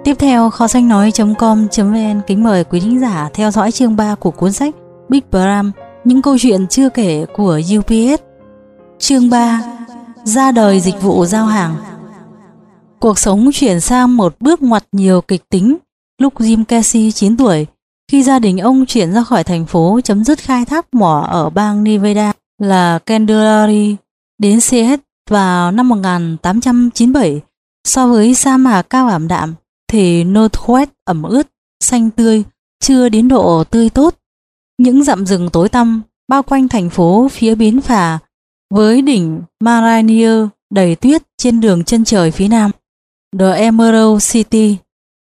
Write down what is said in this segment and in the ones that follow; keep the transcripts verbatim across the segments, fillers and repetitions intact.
Tiếp theo, kho sách nói chấm com chấm vn kính mời quý thính giả theo dõi chương ba của cuốn sách Big Bram, những câu chuyện chưa kể của u pê ét. Chương ba. Ra đời dịch vụ giao hàng. Cuộc sống chuyển sang một bước ngoặt nhiều kịch tính lúc Jim Casey chín tuổi, khi gia đình ông chuyển ra khỏi thành phố chấm dứt khai thác mỏ ở bang Nevada là Candelaria đến xê ét vào năm một nghìn tám trăm chín mươi bảy. So với sa mạc cao ảm đạm thì Northwest ẩm ướt, xanh tươi, chưa đến độ tươi tốt. Những dặm rừng tối tăm bao quanh thành phố phía bến phà với đỉnh Rainier đầy tuyết trên đường chân trời phía nam, The Emerald City.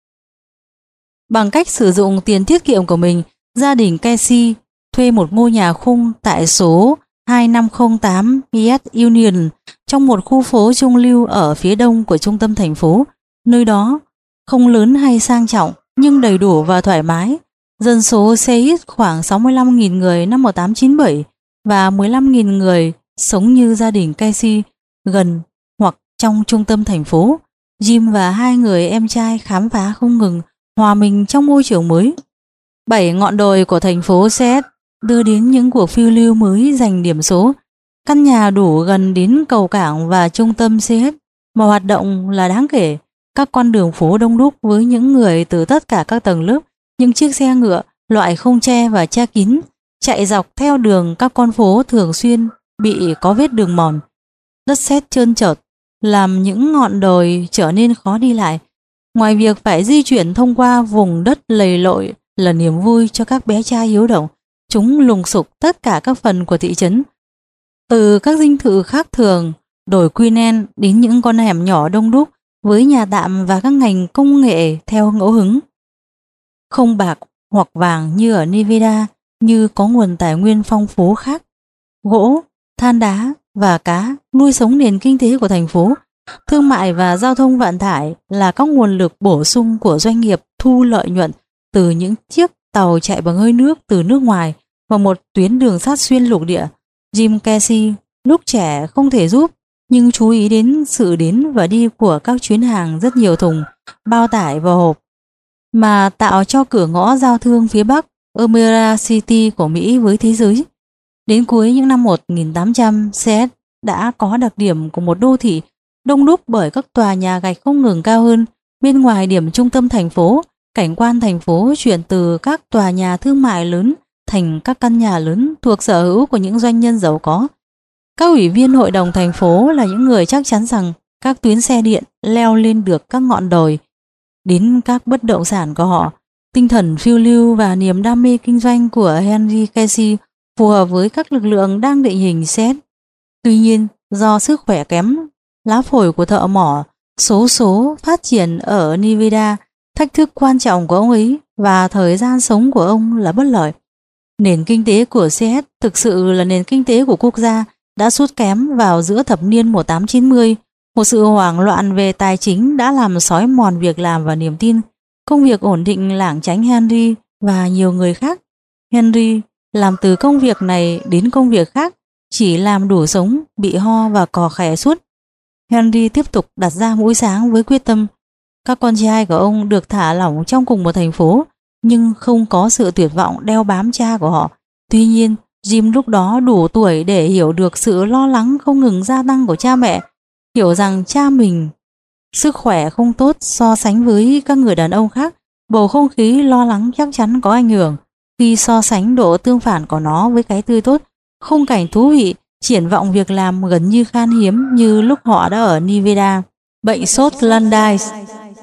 Bằng cách sử dụng tiền tiết kiệm của mình, gia đình Casey thuê một ngôi nhà khung tại số hai năm không tám West Union trong một khu phố trung lưu ở phía đông của trung tâm thành phố. Nơi đó không lớn hay sang trọng nhưng đầy đủ và thoải mái. Dân số xe ít khoảng sáu mươi lăm nghìn người năm một nghìn tám trăm chín mươi bảy và mười lăm nghìn người sống như gia đình Casey gần hoặc trong trung tâm thành phố. Jim và hai người em trai khám phá không ngừng, hòa mình trong môi trường mới. Bảy ngọn đồi của thành phố xê ét đưa đến những cuộc phiêu lưu mới giành điểm số. Căn nhà đủ gần đến cầu cảng và trung tâm xê ét mà hoạt động là đáng kể. Các con đường phố đông đúc với những người từ tất cả các tầng lớp, những chiếc xe ngựa loại không che và che kín chạy dọc theo đường các con phố thường xuyên bị có vết đường mòn. Đất sét trơn trượt làm những ngọn đồi trở nên khó đi lại. Ngoài việc phải di chuyển thông qua vùng đất lầy lội là niềm vui cho các bé trai hiếu động, chúng lùng sục tất cả các phần của thị trấn. Từ các dinh thự khác thường, đồi Queen đến những con hẻm nhỏ đông đúc với nhà tạm và các ngành công nghệ theo ngẫu hứng. Không bạc hoặc vàng như ở Nevada, như có nguồn tài nguyên phong phú khác. Gỗ, than đá và cá nuôi sống nền kinh tế của thành phố. Thương mại và giao thông vận tải là các nguồn lực bổ sung của doanh nghiệp thu lợi nhuận từ những chiếc tàu chạy bằng hơi nước từ nước ngoài và một tuyến đường sắt xuyên lục địa. Jim Casey lúc trẻ không thể giúp, nhưng chú ý đến sự đến và đi của các chuyến hàng rất nhiều thùng, bao tải và hộp, mà tạo cho cửa ngõ giao thương phía Bắc Emerald City của Mỹ với thế giới. Đến cuối những năm một nghìn tám trăm, xê ét đã có đặc điểm của một đô thị đông đúc bởi các tòa nhà gạch không ngừng cao hơn. Bên ngoài điểm trung tâm thành phố, cảnh quan thành phố chuyển từ các tòa nhà thương mại lớn thành các căn nhà lớn thuộc sở hữu của những doanh nhân giàu có. Các ủy viên hội đồng thành phố là những người chắc chắn rằng các tuyến xe điện leo lên được các ngọn đồi đến các bất động sản của họ. Tinh thần phiêu lưu và niềm đam mê kinh doanh của Henry Casey phù hợp với các lực lượng đang định hình xê ét. Tuy nhiên, do sức khỏe kém, lá phổi của thợ mỏ số số phát triển ở Nevada, thách thức quan trọng của ông ấy và thời gian sống của ông là bất lợi. Nền kinh tế của xê ét thực sự là nền kinh tế của quốc gia đã sút kém vào giữa thập niên một nghìn tám trăm chín mươi. Một sự hoảng loạn về tài chính đã làm xói mòn việc làm và niềm tin. Công việc ổn định lảng tránh Henry và nhiều người khác. Henry làm từ công việc này đến công việc khác, chỉ làm đủ sống, bị ho và cò khè suốt. Henry tiếp tục đặt ra mũi sáng với quyết tâm. Các con trai của ông được thả lỏng trong cùng một thành phố, nhưng không có sự tuyệt vọng đeo bám cha của họ. Tuy nhiên, Jim lúc đó đủ tuổi để hiểu được sự lo lắng không ngừng gia tăng của cha mẹ, hiểu rằng cha mình sức khỏe không tốt so sánh với các người đàn ông khác. Bầu không khí lo lắng chắc chắn có ảnh hưởng khi so sánh độ tương phản của nó với cái tươi tốt, khung cảnh thú vị, triển vọng việc làm gần như khan hiếm như lúc họ đã ở Nevada. Bệnh sốt Landais.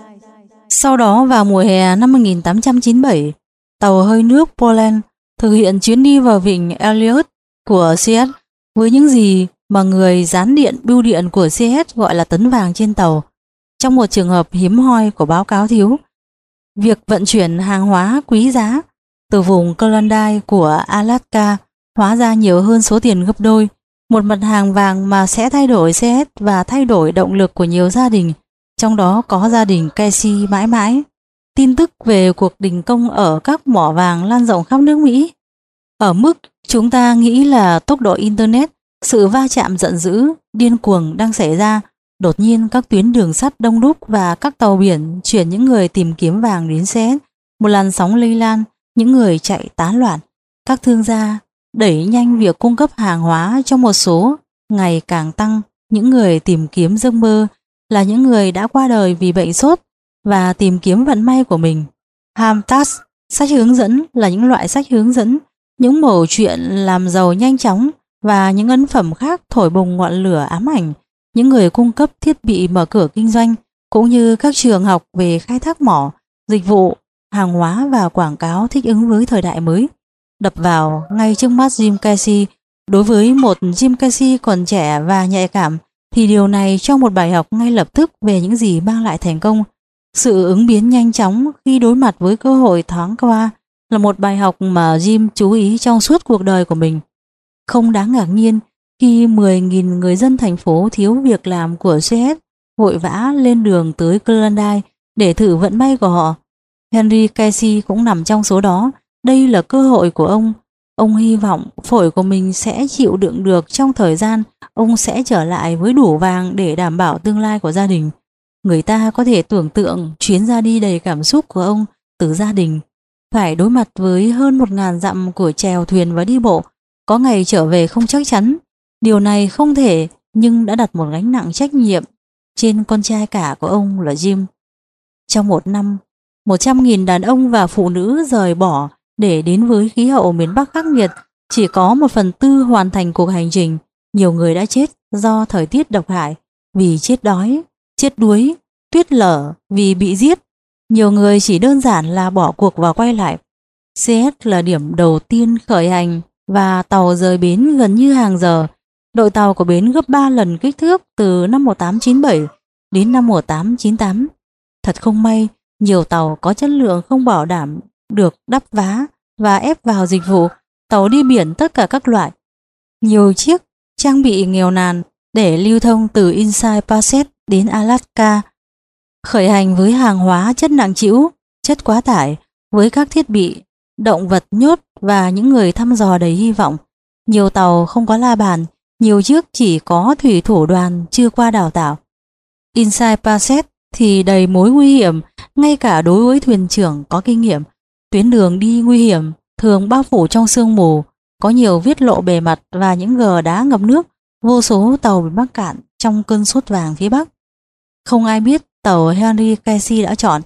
Sau đó vào mùa hè năm một nghìn tám trăm chín mươi bảy, tàu hơi nước Poland thực hiện chuyến đi vào vịnh Elliott của xê ét với những gì mà người dán điện bưu điện của xê ét gọi là tấn vàng trên tàu. Trong một trường hợp hiếm hoi của báo cáo thiếu, việc vận chuyển hàng hóa quý giá từ vùng Klondike của Alaska hóa ra nhiều hơn số tiền gấp đôi. Một mặt hàng vàng mà sẽ thay đổi xê ét và thay đổi động lực của nhiều gia đình, trong đó có gia đình Casey mãi mãi. Tin tức về cuộc đình công ở các mỏ vàng lan rộng khắp nước Mỹ ở mức chúng ta nghĩ là tốc độ Internet. Sự va chạm giận dữ, điên cuồng đang xảy ra Đột nhiên các tuyến đường sắt đông đúc và các tàu biển chuyển những người tìm kiếm vàng đến Suez. Một làn sóng lây lan, những người chạy tán loạn. Các thương gia đẩy nhanh việc cung cấp hàng hóa cho một số ngày càng tăng. Những người tìm kiếm giấc mơ là những người đã qua đời vì bệnh sốt và tìm kiếm vận may của mình. Hamtas, sách hướng dẫn là những loại sách hướng dẫn, những mẩu chuyện làm giàu nhanh chóng và những ấn phẩm khác thổi bùng ngọn lửa ám ảnh. Những người cung cấp thiết bị mở cửa kinh doanh cũng như các trường học về khai thác mỏ, dịch vụ, hàng hóa và quảng cáo thích ứng với thời đại mới. Đập vào ngay trước mắt Jim Casey. Đối với một Jim Casey còn trẻ và nhạy cảm thì điều này cho một bài học ngay lập tức về những gì mang lại thành công. Sự ứng biến nhanh chóng khi đối mặt với cơ hội thoáng qua là một bài học mà Jim chú ý trong suốt cuộc đời của mình. Không đáng ngạc nhiên khi mười nghìn người dân thành phố thiếu việc làm của Suez vội vã lên đường tới Klondike để thử vận may của họ. Henry Casey cũng nằm trong số đó. Đây là cơ hội của ông. Ông hy vọng phổi của mình sẽ chịu đựng được trong thời gian ông sẽ trở lại với đủ vàng để đảm bảo tương lai của gia đình. Người ta có thể tưởng tượng chuyến ra đi đầy cảm xúc của ông từ gia đình, phải đối mặt với hơn một ngàn dặm của chèo thuyền và đi bộ, có ngày trở về không chắc chắn. Điều này không thể, nhưng đã đặt một gánh nặng trách nhiệm trên con trai cả của ông là Jim. Trong một năm, một trăm nghìn đàn ông và phụ nữ rời bỏ để đến với khí hậu miền Bắc khắc nghiệt. Chỉ có một phần tư hoàn thành cuộc hành trình. Nhiều người đã chết do thời tiết độc hại, vì chết đói, chết đuối, tuyết lở, vì bị giết. Nhiều người chỉ đơn giản là bỏ cuộc và quay lại. Suez là điểm đầu tiên khởi hành và tàu rời bến gần như hàng giờ. Đội tàu của bến gấp ba lần kích thước từ năm một nghìn tám trăm chín mươi bảy đến năm một nghìn tám trăm chín mươi tám. Thật không may, nhiều tàu có chất lượng không bảo đảm được đắp vá và ép vào dịch vụ tàu đi biển tất cả các loại. Nhiều chiếc trang bị nghèo nàn để lưu thông từ Inside Passage đến Alaska, khởi hành với hàng hóa chất nặng trĩu, chất quá tải, với các thiết bị, động vật nhốt và những người thăm dò đầy hy vọng. Nhiều tàu không có la bàn, nhiều chiếc chỉ có thủy thủ đoàn chưa qua đào tạo. Inside Passage thì đầy mối nguy hiểm, ngay cả đối với thuyền trưởng có kinh nghiệm. Tuyến đường đi nguy hiểm, thường bao phủ trong sương mù, có nhiều vết lộ bề mặt và những gờ đá ngập nước. Vô số tàu bị mắc cạn trong cơn sốt vàng phía Bắc. Không ai biết tàu Henry Casey đã chọn.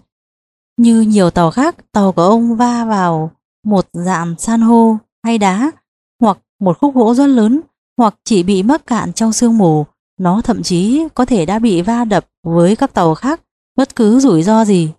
Như nhiều tàu khác, tàu của ông va vào một dạm san hô hay đá, hoặc một khúc gỗ rất lớn, hoặc chỉ bị mắc cạn trong sương mù. Nó thậm chí có thể đã bị va đập với các tàu khác, bất cứ rủi ro gì.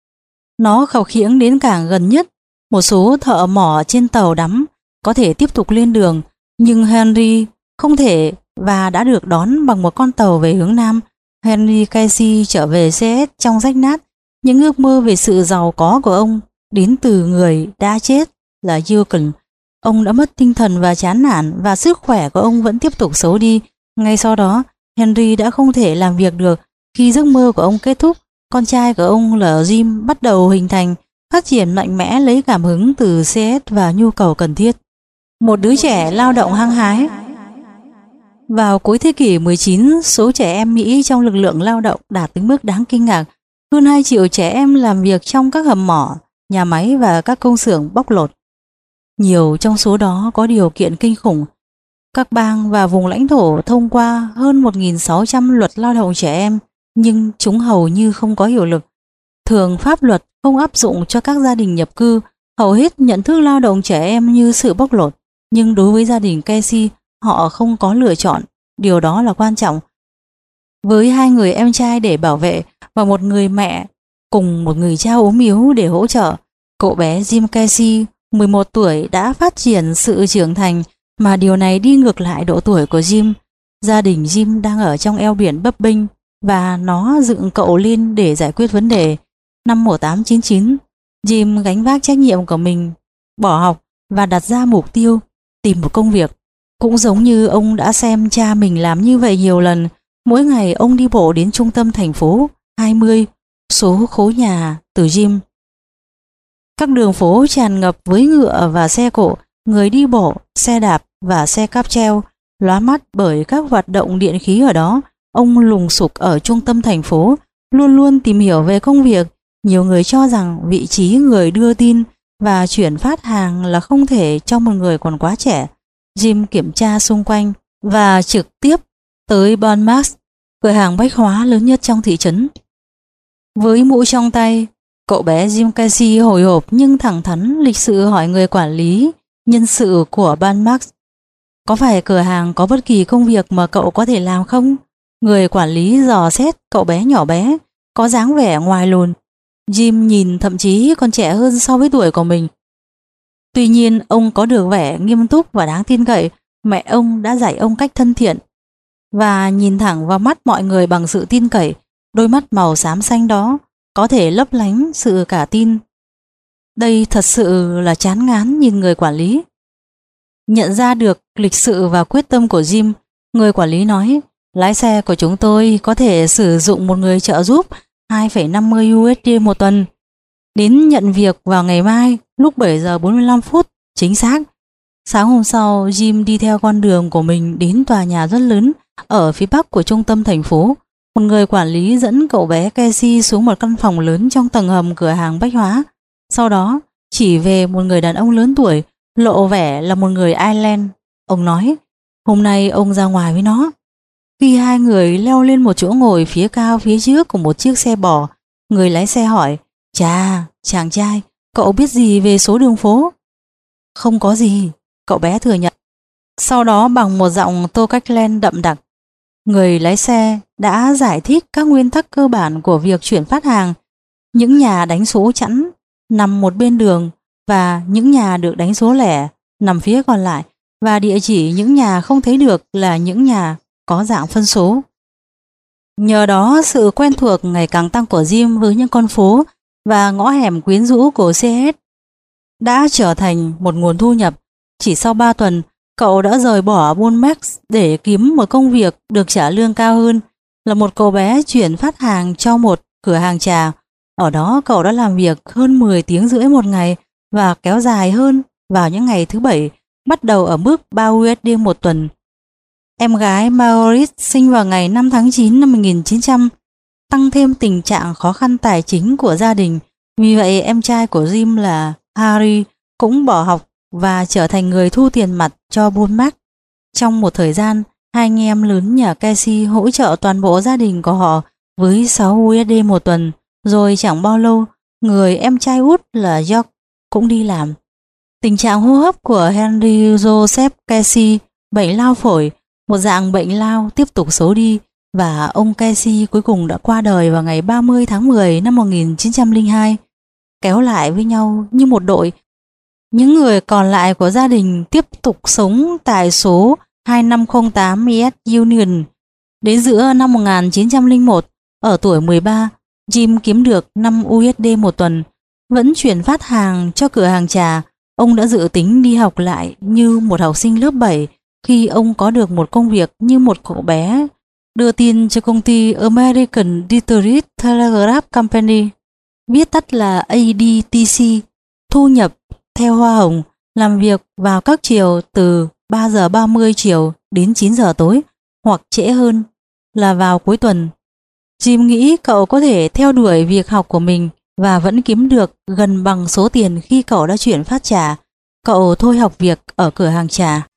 Nó khập khiễng đến cảng gần nhất. Một số thợ mỏ trên tàu đắm có thể tiếp tục lên đường, nhưng Henry không thể và đã được đón bằng một con tàu về hướng Nam. Henry Casey trở về Suez trong rách nát. Những ước mơ về sự giàu có của ông đến từ người đã chết là Yukon. Ông đã mất tinh thần và chán nản, và sức khỏe của ông vẫn tiếp tục xấu đi. Ngay sau đó, Henry đã không thể làm việc được. Khi giấc mơ của ông kết thúc, con trai của ông là Jim bắt đầu hình thành, phát triển mạnh mẽ lấy cảm hứng từ Suez và nhu cầu cần thiết. Một đứa trẻ lao động hăng hái. Vào cuối thế kỷ mười chín, số trẻ em Mỹ trong lực lượng lao động đạt tới mức đáng kinh ngạc. Hơn hai triệu trẻ em làm việc trong các hầm mỏ, nhà máy và các công xưởng bóc lột. Nhiều trong số đó có điều kiện kinh khủng. Các bang và vùng lãnh thổ thông qua hơn một nghìn sáu trăm luật lao động trẻ em, nhưng chúng hầu như không có hiệu lực. Thường pháp luật không áp dụng cho các gia đình nhập cư. Hầu hết nhận thức lao động trẻ em như sự bóc lột. Nhưng đối với gia đình Casey, họ không có lựa chọn. Điều đó là quan trọng. Với hai người em trai để bảo vệ và một người mẹ cùng một người cha ốm yếu để hỗ trợ, cậu bé Jim Casey, mười một tuổi, đã phát triển sự trưởng thành, mà điều này đi ngược lại độ tuổi của Jim. Gia đình Jim đang ở trong eo biển bấp bênh và nó dựng cậu lên để giải quyết vấn đề. Năm một nghìn tám trăm chín mươi chín, Jim gánh vác trách nhiệm của mình, bỏ học và đặt ra mục tiêu tìm một công việc. Cũng giống như ông đã xem cha mình làm như vậy nhiều lần, mỗi ngày ông đi bộ đến trung tâm thành phố hai mươi, số khối nhà từ Jim. Các đường phố tràn ngập với ngựa và xe cộ, người đi bộ, xe đạp và xe cáp treo, lóa mắt bởi các hoạt động điện khí ở đó. ông lùng sục ở trung tâm thành phố, luôn luôn tìm hiểu về công việc. Nhiều người cho rằng vị trí người đưa tin và chuyển phát hàng là không thể cho một người còn quá trẻ. Jim kiểm tra xung quanh và trực tiếp tới Bon Max, cửa hàng bách hóa lớn nhất trong thị trấn. Với mũ trong tay, cậu bé Jim Casey hồi hộp nhưng thẳng thắn lịch sự hỏi người quản lý nhân sự của Bon Max: có phải cửa hàng có bất kỳ công việc mà cậu có thể làm không? Người quản lý dò xét cậu bé nhỏ bé, có dáng vẻ ngoài lùn. Jim nhìn thậm chí còn trẻ hơn so với tuổi của mình. Tuy nhiên ông có được vẻ nghiêm túc và đáng tin cậy. Mẹ ông đã dạy ông cách thân thiện và nhìn thẳng vào mắt mọi người bằng sự tin cậy. Đôi mắt màu xám xanh đó có thể lấp lánh sự cả tin. Đây thật sự là chán ngán, nhìn người quản lý. Nhận ra được lịch sự và quyết tâm của Jim, người quản lý nói: lái xe của chúng tôi có thể sử dụng một người trợ giúp hai phẩy năm mươi u ét đê một tuần. Đến nhận việc vào ngày mai lúc bảy giờ bốn mươi lăm phút chính xác. Sáng hôm sau, Jim đi theo con đường của mình đến tòa nhà rất lớn ở phía bắc của trung tâm thành phố. Một người quản lý dẫn cậu bé Casey xuống một căn phòng lớn trong tầng hầm cửa hàng bách hóa. Sau đó chỉ về một người đàn ông lớn tuổi, lộ vẻ là một người Ireland. Ông nói hôm nay ông ra ngoài với nó. Khi hai người leo lên một chỗ ngồi phía cao phía trước của một chiếc xe bò, người lái xe hỏi: chà, chàng trai, cậu biết gì về số đường phố? Không có gì, cậu bé thừa nhận. Sau đó bằng một giọng tô cách len đậm đặc, người lái xe đã giải thích các nguyên tắc cơ bản của việc chuyển phát hàng. Những nhà đánh số chẵn nằm một bên đường và những nhà được đánh số lẻ nằm phía còn lại, và địa chỉ những nhà không thấy được là những nhà có dạng phân số. Nhờ đó, sự quen thuộc ngày càng tăng của Jim với những con phố và ngõ hẻm quyến rũ của xê ét đã trở thành một nguồn thu nhập. Chỉ sau ba tuần, cậu đã rời bỏ Bon Max để kiếm một công việc được trả lương cao hơn, là một cậu bé chuyển phát hàng cho một cửa hàng trà. Ở đó cậu đã làm việc hơn mười tiếng rưỡi một ngày và kéo dài hơn vào những ngày thứ bảy, bắt đầu ở mức ba u ét đê một tuần. Em gái Maurice sinh vào ngày năm tháng chín năm một nghìn chín trăm, tăng thêm tình trạng khó khăn tài chính của gia đình. Vì vậy em trai của Jim là Harry cũng bỏ học và trở thành người thu tiền mặt cho Bon Max. Trong một thời gian, hai anh em lớn nhà Casey hỗ trợ toàn bộ gia đình của họ với sáu u ét đê một tuần. Rồi chẳng bao lâu, người em trai út là George cũng đi làm. Tình trạng hô hấp của Henry Joseph Casey, bệnh lao phổi, một dạng bệnh lao tiếp tục xấu đi, và ông Casey cuối cùng đã qua đời vào ngày ba mươi tháng mười năm một nghìn chín trăm lẻ hai. Kéo lại với nhau như một đội, những người còn lại của gia đình tiếp tục sống tại số hai năm không tám East Union. Đến giữa năm một nghìn chín trăm lẻ một, ở tuổi mười ba, Jim kiếm được năm u ét đê một tuần, vẫn chuyển phát hàng cho cửa hàng trà. Ông đã dự tính đi học lại như một học sinh lớp bảy khi ông có được một công việc như một cậu bé đưa tin cho công ty American Detroit Telegraph Company, viết tắt là a đê tê xê, thu nhập theo hoa hồng, làm việc vào các chiều từ ba giờ ba mươi chiều đến chín giờ tối, hoặc trễ hơn là vào cuối tuần. Jim nghĩ cậu có thể theo đuổi việc học của mình và vẫn kiếm được gần bằng số tiền khi cậu đã chuyển phát trà. Cậu thôi học việc ở cửa hàng trà.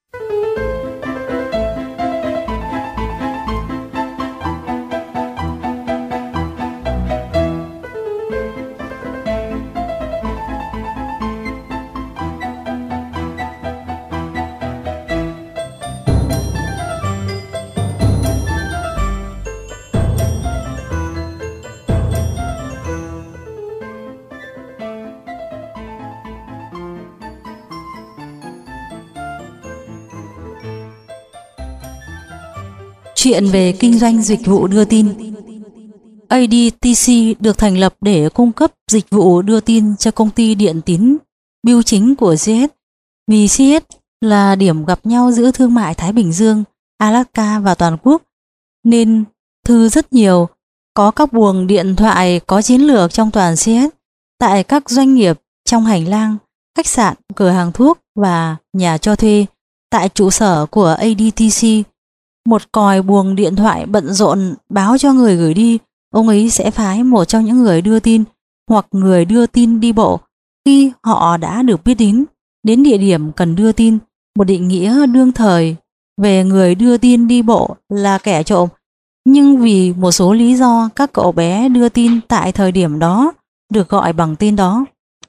Chuyện về kinh doanh dịch vụ đưa tin. a đê tê xê được thành lập để cung cấp dịch vụ đưa tin cho công ty điện tín bưu chính của xê ét. Vì xê ét là điểm gặp nhau giữa thương mại Thái Bình Dương, Alaska và toàn quốc, nên thư rất nhiều. Có các buồng điện thoại có chiến lược trong toàn xê ét, tại các doanh nghiệp, trong hành lang, khách sạn, cửa hàng thuốc và nhà cho thuê. Tại trụ sở của a đê tê xê, Một còi buồng điện thoại bận rộn báo cho người gửi đi, ông ấy sẽ phái một trong những người đưa tin hoặc người đưa tin đi bộ khi họ đã được biết đến, đến địa điểm cần đưa tin. Một định nghĩa đương thời về người đưa tin đi bộ là kẻ trộm, nhưng vì một số lý do các cậu bé đưa tin tại thời điểm đó được gọi bằng tên đó.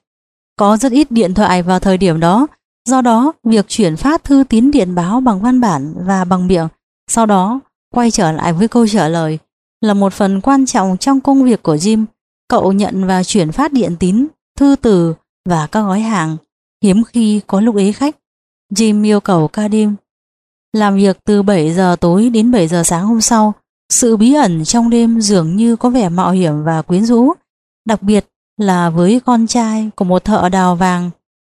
Có rất ít điện thoại vào thời điểm đó, do đó việc chuyển phát thư tín điện báo bằng văn bản và bằng miệng, sau đó quay trở lại với câu trả lời, là một phần quan trọng trong công việc của Jim. Cậu nhận và chuyển phát điện tín, thư từ và các gói hàng. Hiếm khi có lúc ế khách, Jim yêu cầu ca đêm làm việc từ bảy giờ tối đến bảy giờ sáng hôm sau. Sự bí ẩn trong đêm dường như có vẻ mạo hiểm và quyến rũ, đặc biệt là với con trai của một thợ đào vàng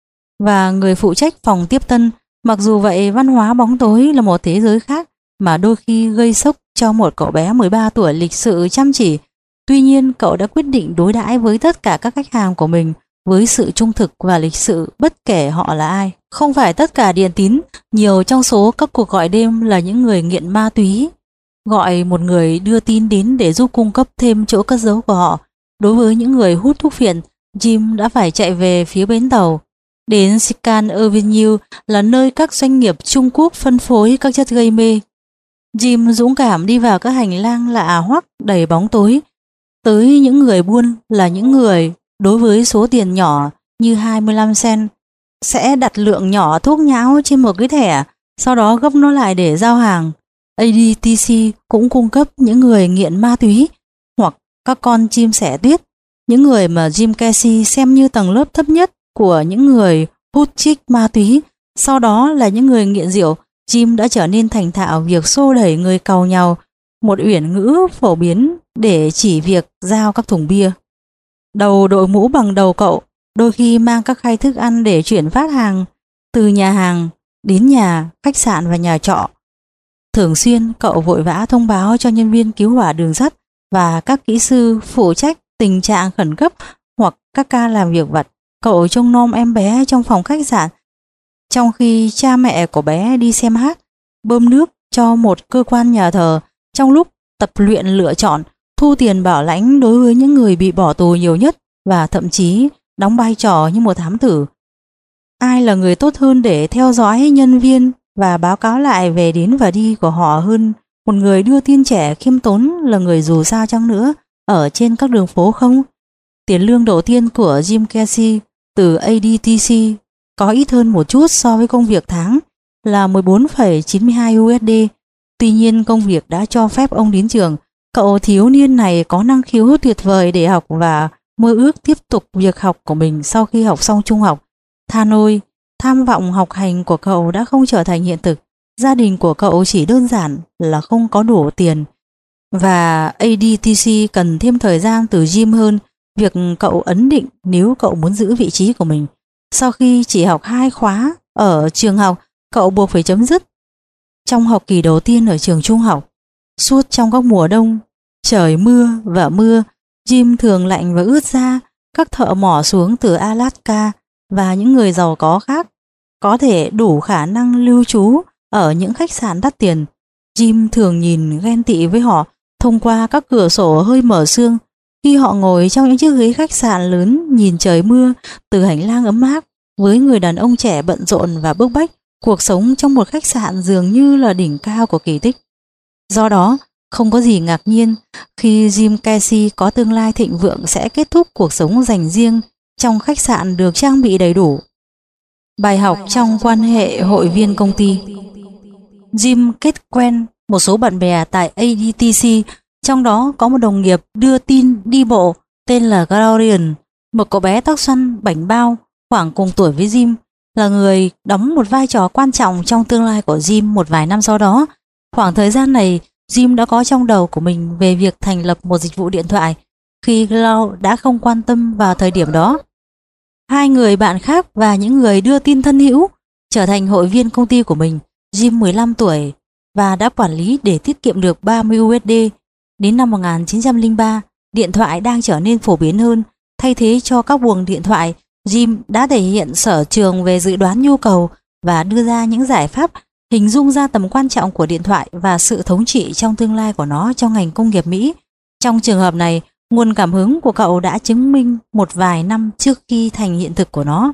và người phụ trách phòng tiếp tân. Mặc dù vậy, văn hóa bóng tối là một thế giới khác mà đôi khi gây sốc cho một cậu bé mười ba tuổi lịch sự chăm chỉ. Tuy nhiên, cậu đã quyết định đối đãi với tất cả các khách hàng của mình với sự trung thực và lịch sự, bất kể họ là ai. Không phải tất cả điện tín, nhiều trong số các cuộc gọi đêm là những người nghiện ma túy gọi một người đưa tin đến để giúp cung cấp thêm chỗ cất giấu của họ. Đối với những người hút thuốc phiện, Jim đã phải chạy về phía bến tàu. Đến Scan Avenue là nơi các doanh nghiệp Trung Quốc phân phối các chất gây mê. Jim dũng cảm đi vào các hành lang lạ hoắc đầy bóng tối. Tới những người buôn là những người đối với số tiền nhỏ như hai mươi lăm cent sẽ đặt lượng nhỏ thuốc nhão trên một cái thẻ, sau đó gấp nó lại để giao hàng. a đê tê xê cũng cung cấp những người nghiện ma túy hoặc các con chim sẻ tuyết, những người mà Jim Casey xem như tầng lớp thấp nhất của những người hút chích ma túy. Sau đó là những người nghiện rượu. Jim đã trở nên thành thạo việc xô đẩy người càu nhau, một uyển ngữ phổ biến để chỉ việc giao các thùng bia. Đầu đội mũ bằng đầu cậu, đôi khi mang các khay thức ăn để chuyển phát hàng từ nhà hàng đến nhà, khách sạn và nhà trọ. Thường xuyên cậu vội vã thông báo cho nhân viên cứu hỏa đường sắt và các kỹ sư phụ trách tình trạng khẩn cấp hoặc các ca làm việc vặt. Cậu trông nom em bé trong phòng khách sạn, trong khi cha mẹ của bé đi xem hát, bơm nước cho một cơ quan nhà thờ, trong lúc tập luyện lựa chọn, thu tiền bảo lãnh đối với những người bị bỏ tù nhiều nhất, và thậm chí đóng vai trò như một thám tử. Ai là người tốt hơn để theo dõi nhân viên và báo cáo lại về đến và đi của họ hơn một người đưa tin trẻ khiêm tốn là người dù sao chăng nữa ở trên các đường phố không? Tiền lương đầu tiên của Jim Casey từ a đê tê xê có ít hơn một chút so với công việc tháng là mười bốn phẩy chín mươi hai u ét đê. Tuy nhiên, công việc đã cho phép ông đến trường. Cậu thiếu niên này có năng khiếu tuyệt vời để học và mơ ước tiếp tục việc học của mình sau khi học xong trung học. Tha ôi, tham vọng học hành của cậu đã không trở thành hiện thực. Gia đình của cậu chỉ đơn giản là không có đủ tiền, và a đê tê xê cần thêm thời gian từ Jim hơn việc cậu ấn định nếu cậu muốn giữ vị trí của mình. Sau khi chỉ học hai khóa ở trường học, cậu buộc phải chấm dứt trong học kỳ đầu tiên ở trường trung học. Suốt trong các mùa đông, trời mưa và mưa, Jim thường lạnh và ướt ra. Các thợ mỏ xuống từ Alaska và những người giàu có khác có thể đủ khả năng lưu trú ở những khách sạn đắt tiền. Jim thường nhìn ghen tị với họ thông qua các cửa sổ hơi mở sương khi họ ngồi trong những chiếc ghế khách sạn lớn nhìn trời mưa từ hành lang ấm áp với người đàn ông trẻ bận rộn và bức bách. Cuộc sống trong một khách sạn dường như là đỉnh cao của kỳ tích. Do đó, không có gì ngạc nhiên khi Jim Casey có tương lai thịnh vượng sẽ kết thúc cuộc sống dành riêng trong khách sạn được trang bị đầy đủ. Bài học trong quan hệ hội viên công ty. Jim kết quen một số bạn bè tại a đê tê xê, trong đó có một đồng nghiệp đưa tin đi bộ tên là Glorian, một cậu bé tóc xoăn bảnh bao khoảng cùng tuổi với Jim, là người đóng một vai trò quan trọng trong tương lai của Jim một vài năm sau đó. Khoảng thời gian này, Jim đã có trong đầu của mình về việc thành lập một dịch vụ điện thoại khi Glau đã không quan tâm vào thời điểm đó. Hai người bạn khác và những người đưa tin thân hữu trở thành hội viên công ty của mình. Jim mười lăm tuổi và đã quản lý để tiết kiệm được ba mươi u ét đê. Đến năm một nghìn chín trăm lẻ ba, điện thoại đang trở nên phổ biến hơn. Thay thế cho các buồng điện thoại, Jim đã thể hiện sở trường về dự đoán nhu cầu và đưa ra những giải pháp hình dung ra tầm quan trọng của điện thoại và sự thống trị trong tương lai của nó trong ngành công nghiệp Mỹ. Trong trường hợp này, nguồn cảm hứng của cậu đã chứng minh một vài năm trước khi thành hiện thực của nó.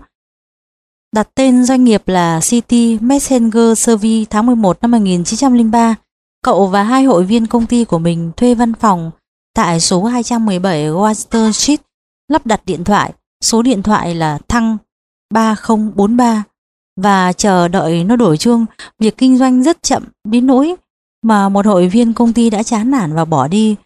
Đặt tên doanh nghiệp là City Messenger Service tháng mười một năm một nghìn chín trăm lẻ ba, cậu và hai hội viên công ty của mình thuê văn phòng tại số hai trăm mười bảy Washington Street, lắp đặt điện thoại, số điện thoại là thăng ba không bốn ba, và chờ đợi nó đổi chuông. Việc kinh doanh rất chậm đến nỗi mà một hội viên công ty đã chán nản và bỏ đi.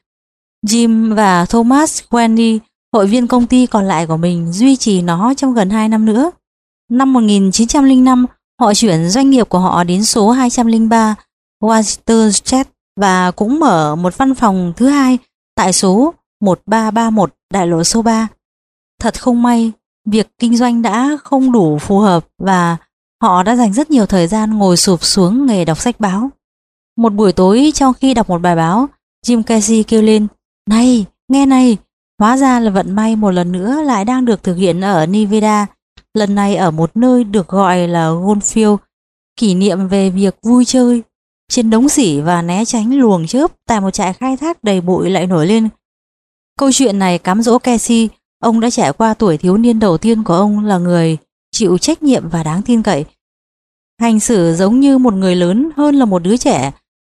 Jim và Thomas Wendy, hội viên công ty còn lại của mình, duy trì nó trong gần hai năm nữa. Năm một nghìn chín trăm lẻ năm, họ chuyển doanh nghiệp của họ đến số hai trăm lẻ ba Washington Street và cũng mở một văn phòng thứ hai tại số một ba ba mốt đại lộ số ba. Thật không may, việc kinh doanh đã không đủ phù hợp và họ đã dành rất nhiều thời gian ngồi sụp xuống nghề đọc sách báo. Một buổi tối trong khi đọc một bài báo, Jim Casey kêu lên: "Này, nghe này!" Hóa ra là vận may một lần nữa lại đang được thực hiện ở Nevada, lần này ở một nơi được gọi là Goldfield, kỷ niệm về việc vui chơi trên đống xỉ và né tránh luồng chớp tại một trại khai thác đầy bụi lại nổi lên. Câu chuyện này cám dỗ Casey. Ông đã trải qua tuổi thiếu niên đầu tiên của ông là người chịu trách nhiệm và đáng tin cậy, hành xử giống như một người lớn hơn là một đứa trẻ.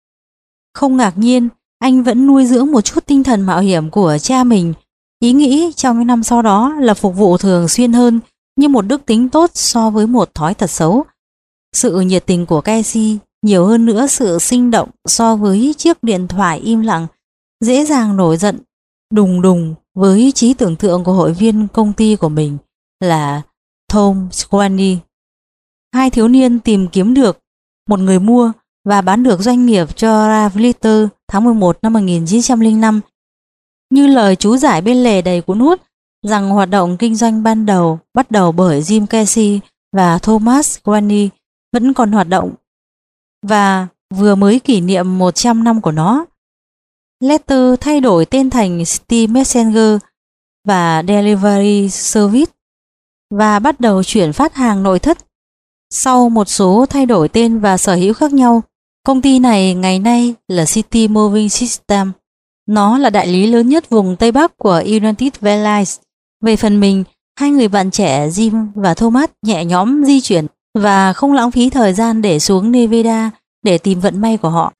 Không ngạc nhiên, anh vẫn nuôi dưỡng một chút tinh thần mạo hiểm của cha mình. Ý nghĩ trong những năm sau đó là phục vụ thường xuyên hơn, như một đức tính tốt so với một thói tật xấu. Sự nhiệt tình của Casey nhiều hơn nữa sự sinh động so với chiếc điện thoại im lặng, dễ dàng nổi giận đùng đùng với trí tưởng tượng của hội viên công ty của mình là Tom Swaney. Hai thiếu niên tìm kiếm được một người mua và bán được doanh nghiệp cho Ralph Litter tháng mười một năm một nghìn chín trăm lẻ năm. Như lời chú giải bên lề đầy cuốn hút rằng hoạt động kinh doanh ban đầu bắt đầu bởi Jim Casey và Thomas Swaney vẫn còn hoạt động và vừa mới kỷ niệm một trăm năm của nó. Letter thay đổi tên thành City Messenger và Delivery Service và bắt đầu chuyển phát hàng nội thất. Sau một số thay đổi tên và sở hữu khác nhau, công ty này ngày nay là City Moving System. Nó là đại lý lớn nhất vùng Tây Bắc của United Airlines. Về phần mình, hai người bạn trẻ Jim và Thomas nhẹ nhõm di chuyển và không lãng phí thời gian để xuống Nevada để tìm vận may của họ.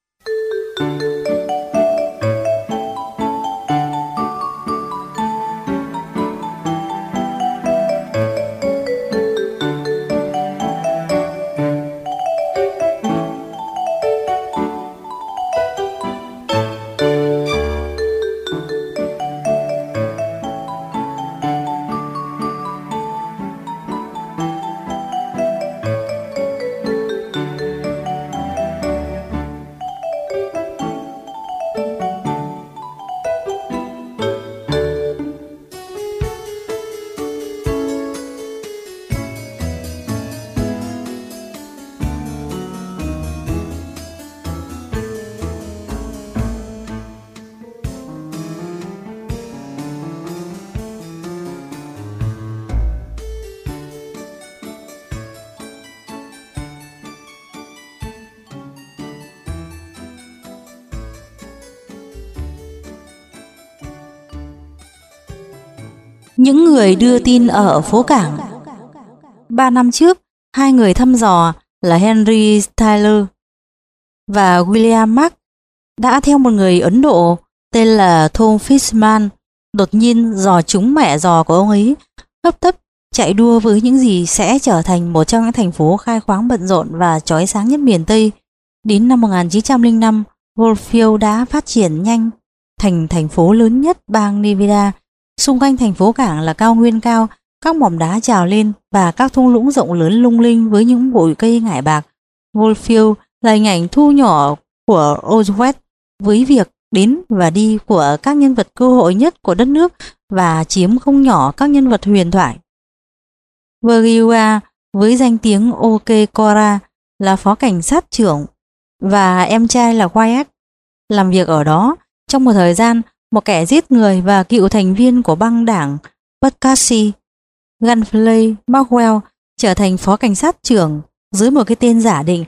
Những người đưa tin ở phố cảng. Ba năm trước, hai người thăm dò là Henry Tyler và William Mark đã theo một người Ấn Độ tên là Tom Fishman đột nhiên dò trúng mẹ dò của ông ấy, hấp tấp chạy đua với những gì sẽ trở thành một trong những thành phố khai khoáng bận rộn và chói sáng nhất miền Tây. Đến năm một nghìn chín trăm lẻ năm, Goldfield đã phát triển nhanh thành thành phố lớn nhất bang Nevada. Xung quanh thành phố cảng là cao nguyên cao, các mỏm đá trào lên và các thung lũng rộng lớn lung linh với những bụi cây ngải bạc. Goldfield là hình ảnh thu nhỏ của Old West với việc đến và đi của các nhân vật cơ hội nhất của đất nước và chiếm không nhỏ các nhân vật huyền thoại. Virginia với danh tiếng OK Cora là phó cảnh sát trưởng và em trai là Wyatt làm việc ở đó. Trong một thời gian, một kẻ giết người và cựu thành viên của băng đảng Buckassi, Gunflay Maxwell trở thành phó cảnh sát trưởng dưới một cái tên giả định.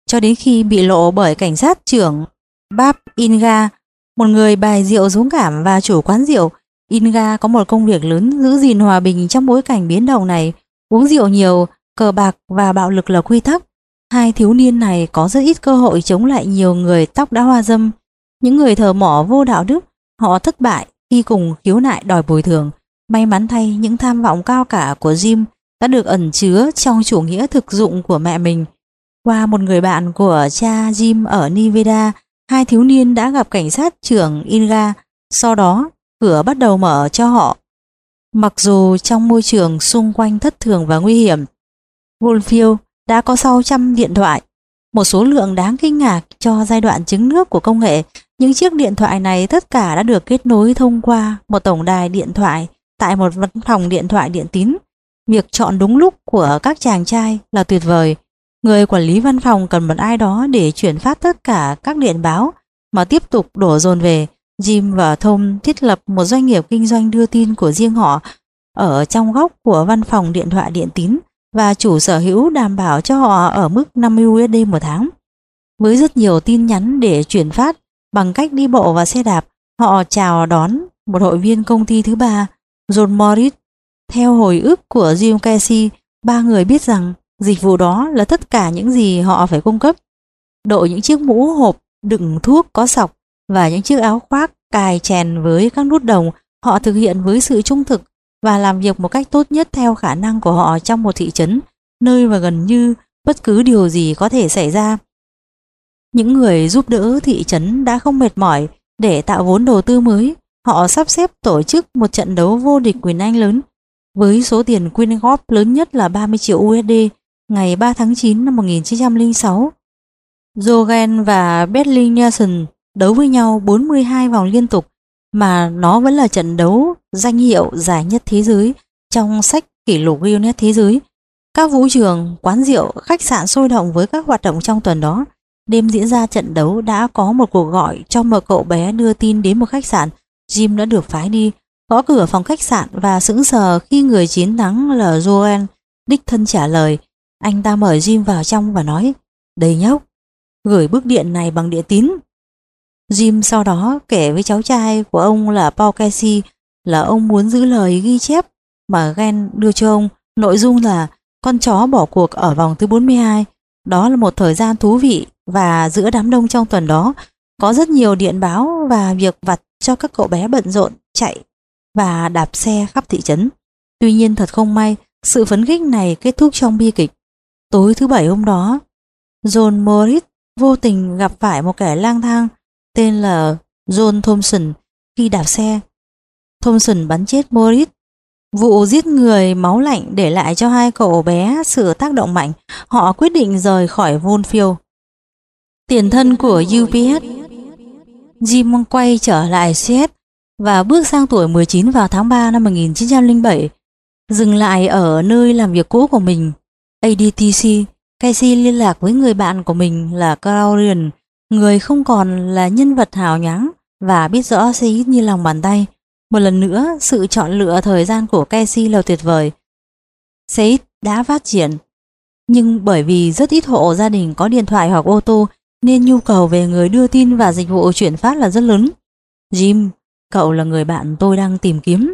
cho đến khi bị lộ bởi cảnh sát trưởng Bob Inga, một người bài rượu dũng cảm và chủ quán rượu. Inga có một công việc lớn giữ gìn hòa bình trong bối cảnh biến động này. Uống rượu nhiều, cờ bạc và bạo lực là quy tắc. Hai thiếu niên này có rất ít cơ hội chống lại nhiều người tóc đã hoa râm. Những người thợ mỏ vô đạo đức, họ thất bại khi cùng khiếu nại đòi bồi thường. May mắn thay, những tham vọng cao cả của Jim đã được ẩn chứa trong chủ nghĩa thực dụng của mẹ mình. Qua một người bạn của cha Jim ở Nevada, hai thiếu niên đã gặp cảnh sát trưởng Inga. Sau đó, cửa bắt đầu mở cho họ. Mặc dù trong môi trường xung quanh thất thường và nguy hiểm, Woolfield đã có sáu trăm điện thoại, một số lượng đáng kinh ngạc cho giai đoạn trứng nước của công nghệ. Những chiếc điện thoại này tất cả đã được kết nối thông qua một tổng đài điện thoại tại một văn phòng điện thoại điện tín. Việc chọn đúng lúc của các chàng trai là tuyệt vời. Người quản lý văn phòng cần một ai đó để chuyển phát tất cả các điện báo mà tiếp tục đổ dồn về. Jim và Tom thiết lập một doanh nghiệp kinh doanh đưa tin của riêng họ ở trong góc của văn phòng điện thoại điện tín, và chủ sở hữu đảm bảo cho họ ở mức năm mươi đô la một tháng. Với rất nhiều tin nhắn để chuyển phát bằng cách đi bộ và xe đạp, họ chào đón một hội viên công ty thứ ba, John Morris. Theo hồi ức của Jim Casey, ba người biết rằng dịch vụ đó là tất cả những gì họ phải cung cấp. Đội những chiếc mũ hộp đựng thuốc có sọc và những chiếc áo khoác cài chèn với các nút đồng, họ thực hiện với sự trung thực và làm việc một cách tốt nhất theo khả năng của họ trong một thị trấn, nơi mà gần như bất cứ điều gì có thể xảy ra. Những người giúp đỡ thị trấn đã không mệt mỏi để tạo vốn đầu tư mới. Họ sắp xếp tổ chức một trận đấu vô địch quyền Anh lớn với số tiền quyên góp lớn nhất là ba mươi triệu đô la ngày ba tháng chín năm một nghìn chín trăm lẻ sáu. Jogan và Berlin Nelson đấu với nhau bốn mươi hai vòng liên tục, mà nó vẫn là trận đấu danh hiệu dài nhất thế giới trong sách kỷ lục Guinness thế giới. Các vũ trường, quán rượu, khách sạn sôi động với các hoạt động trong tuần đó. Đêm diễn ra trận đấu đã có một cuộc gọi cho một cậu bé đưa tin đến một khách sạn. Jim đã được phái đi, gõ cửa phòng khách sạn và sững sờ khi người chiến thắng là Joan đích thân trả lời. Anh ta mời Jim vào trong và nói: "Đây nhóc, gửi bức điện này bằng điện tín." Jim sau đó kể với cháu trai của ông là Paul Casey là ông muốn giữ lời ghi chép mà Gen đưa cho ông. Nội dung là con chó bỏ cuộc ở vòng thứ bốn mươi hai. Đó là một thời gian thú vị, và giữa đám đông trong tuần đó có rất nhiều điện báo và việc vặt cho các cậu bé bận rộn chạy và đạp xe khắp thị trấn. Tuy nhiên thật không may, sự phấn khích này kết thúc trong bi kịch. Tối thứ bảy hôm đó, John Morris vô tình gặp phải một kẻ lang thang tên là John Thompson khi đạp xe. Thompson bắn chết Morris. Vụ giết người máu lạnh để lại cho hai cậu bé sự tác động mạnh. Họ quyết định rời khỏi Woolfield. Tiền thân của u pê ét. Jim quay trở lại Seattle và bước sang tuổi mười chín vào tháng ba năm một nghìn chín trăm lẻ bảy. Dừng lại ở nơi làm việc cũ của mình, a đê tê xê, Casey liên lạc với người bạn của mình là Clarion, người không còn là nhân vật hào nhoáng và biết rõ Seid như lòng bàn tay. Một lần nữa, sự chọn lựa thời gian của Casey là tuyệt vời. Seid đã phát triển, nhưng bởi vì rất ít hộ gia đình có điện thoại hoặc ô tô, nên nhu cầu về người đưa tin và dịch vụ chuyển phát là rất lớn. Jim, cậu là người bạn tôi đang tìm kiếm.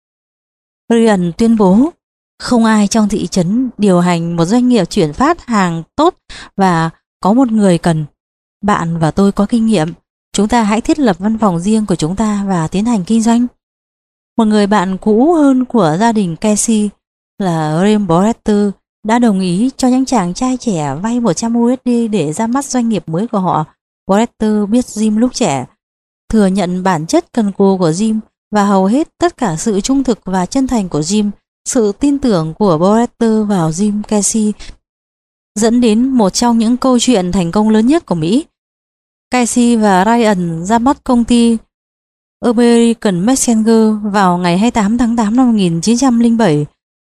Ryan tuyên bố, không ai trong thị trấn điều hành một doanh nghiệp chuyển phát hàng tốt và có một người cần. Bạn và tôi có kinh nghiệm. Chúng ta hãy thiết lập văn phòng riêng của chúng ta và tiến hành kinh doanh. Một người bạn cũ hơn của gia đình Casey là Rem Boretter đã đồng ý cho những chàng trai trẻ vay một trăm đô la để ra mắt doanh nghiệp mới của họ. Boretter biết Jim lúc trẻ, thừa nhận bản chất cần cù của Jim và hầu hết tất cả sự trung thực và chân thành của Jim. Sự tin tưởng của Boretter vào Jim Casey dẫn đến một trong những câu chuyện thành công lớn nhất của Mỹ. Casey và Ryan ra mắt công ty American Messenger vào ngày hai mươi tám tháng tám năm một nghìn chín trăm lẻ bảy.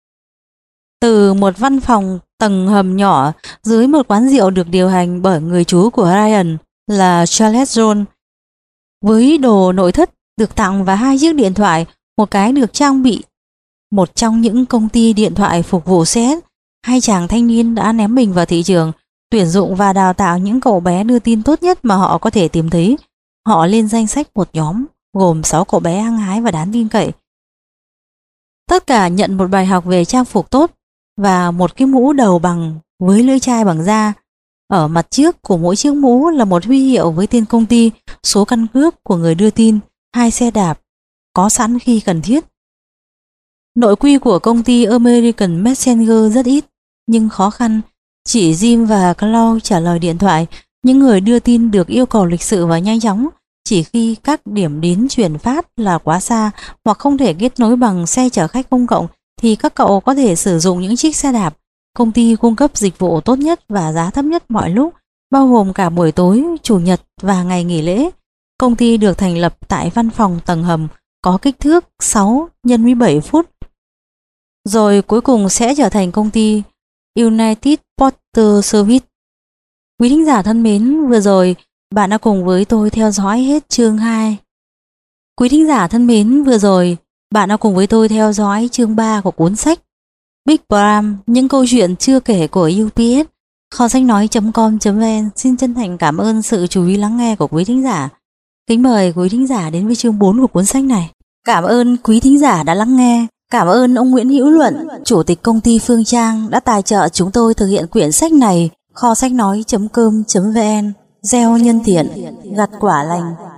Từ một văn phòng tầng hầm nhỏ dưới một quán rượu được điều hành bởi người chú của Ryan là Charles John. Với đồ nội thất được tặng và hai chiếc điện thoại, một cái được trang bị một trong những công ty điện thoại phục vụ xe ét, hai chàng thanh niên đã ném mình vào thị trường. tuyển dụng và đào tạo những cậu bé đưa tin tốt nhất mà họ có thể tìm thấy. Họ lên danh sách một nhóm gồm sáu cậu bé hăng hái và đáng tin cậy. Tất cả nhận một bài học về trang phục tốt và một cái mũ đầu bằng với lưỡi chai bằng da. Ở mặt trước của mỗi chiếc mũ là một huy hiệu với tên công ty, số căn cước của người đưa tin, hai xe đạp có sẵn khi cần thiết. Nội quy của công ty American Messenger rất ít nhưng khó khăn. Chỉ Jim và Claude trả lời điện thoại. Những người đưa tin được yêu cầu lịch sự và nhanh chóng. Chỉ khi các điểm đến chuyển phát là quá xa hoặc không thể kết nối bằng xe chở khách công cộng thì các cậu có thể sử dụng những chiếc xe đạp. Công ty cung cấp dịch vụ tốt nhất và giá thấp nhất mọi lúc, bao gồm cả buổi tối, chủ nhật và ngày nghỉ lễ. Công ty được thành lập tại văn phòng tầng hầm có kích thước sáu nhân với bảy phút. Rồi cuối cùng sẽ trở thành công ty United Porter Service. Quý thính giả thân mến, vừa rồi bạn đã cùng với tôi theo dõi hết chương hai. Quý thính giả thân mến, vừa rồi bạn đã cùng với tôi theo dõi chương ba của cuốn sách Big Bram, những câu chuyện chưa kể của u pê ét. Kho sách nói chấm com chấm vn xin chân thành cảm ơn sự chú ý lắng nghe của quý thính giả. Kính mời quý thính giả đến với chương bốn của cuốn sách này. Cảm ơn quý thính giả đã lắng nghe. Cảm ơn ông Nguyễn Hữu Luận, chủ tịch công ty Phương Trang đã tài trợ chúng tôi thực hiện quyển sách này. Kho sách nói chấm com chấm vn gieo nhân thiện, gặt quả lành.